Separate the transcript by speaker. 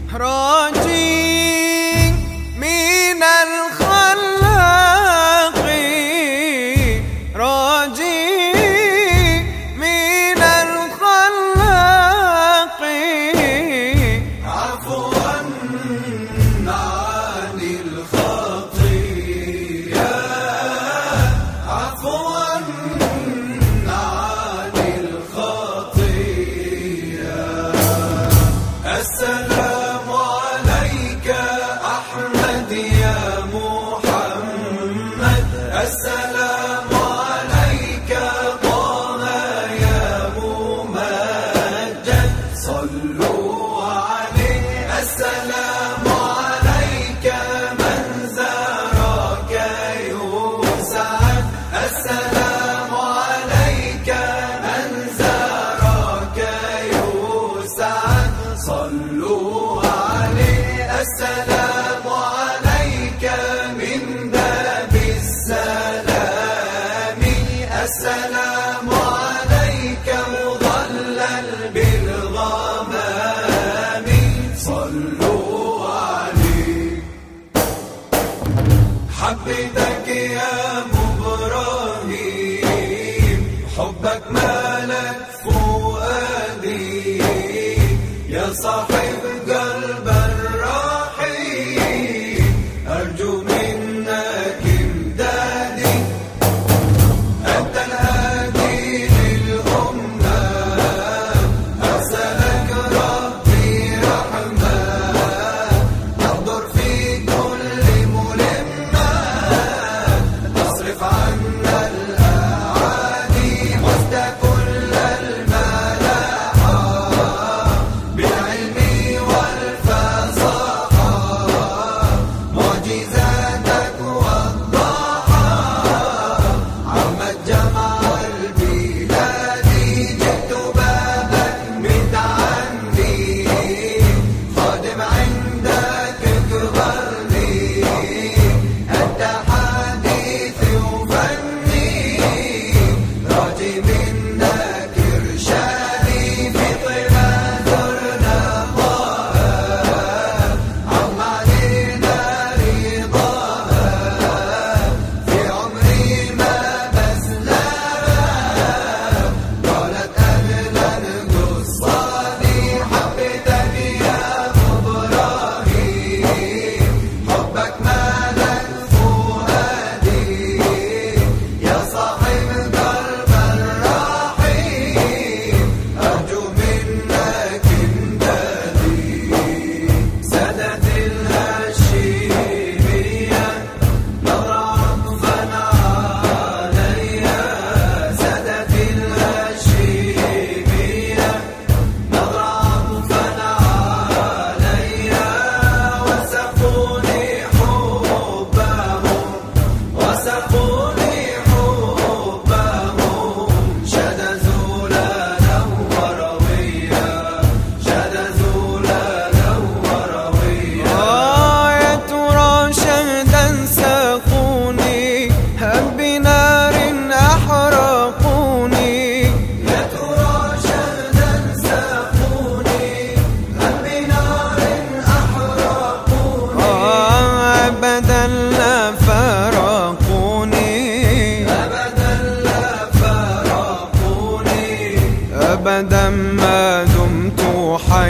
Speaker 1: راجي من الخلاق، راجي من الخلاق
Speaker 2: عفوا عن الخطيئة، عفوا عن الخطيئة. السلام عليك أحمد يا محمد، السلام عليك طه يا ممجد، صلوا عليه. السلام عليك من زارك يسعد، السلام عليك من زارك يسعد، صلوا عليه. السلام عليك من باب السلام، السلام عليك مظلل بالغمام، صلوا عليه. حبيتك يا إبراهيم، حبك ملك فؤادي، يا صاحب قلب الرحيم، أرجو منك امدادي. أنت الهادي للأمة، أرسلك ربي رحمة، تحضر في كل ملمة، تصرف عنا الأعادي، وسط كل الملاحة بالعلم والفصاحة، معجزاتك وضاحة عمت جمع البلاد، جئت بابك متعني، خادم عندك اكبرني، أنت حديثي وفني، راجي منك إرشادي، في طيبة زرنا الله، عم علينا رضاها، في عمري ما بسلمها، قالت أهلا قصادي. حبيتك يا إبراهيم، حبك ملك فؤادي، يا صاحب قلب الرحيم، أرجو منك امدادي. سادة الهاشمية نظرة عطفا عليا، سادة الهاشمية نظرة عطفا عليا، وسقوني حبهم، وسقوني حبهم، شد زلالا ورويا، شد زلالا ورويا.
Speaker 1: يا ترى شهدا سقوني هل بنار أحرقوني،
Speaker 2: يا ترى شهدا سقوني هل بنار أحرقوني،
Speaker 1: أبدا لا فرقوني،
Speaker 2: أبدا لا فرقوني.
Speaker 1: أبدا ما دمت حيا.